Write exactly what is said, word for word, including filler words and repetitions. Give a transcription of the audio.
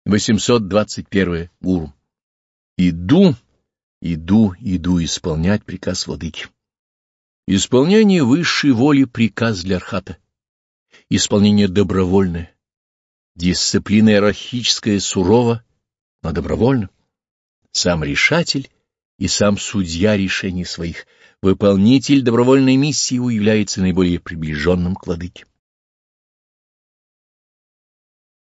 восемьсот двадцать первое. Гуру. Иду, иду, иду исполнять приказ владыки. Исполнение высшей воли — приказ для архата. Исполнение добровольное. Дисциплина иерархическая сурова, но добровольно. Сам решатель и сам судья решений своих, выполнитель добровольной миссии, является наиболее приближенным к владыке.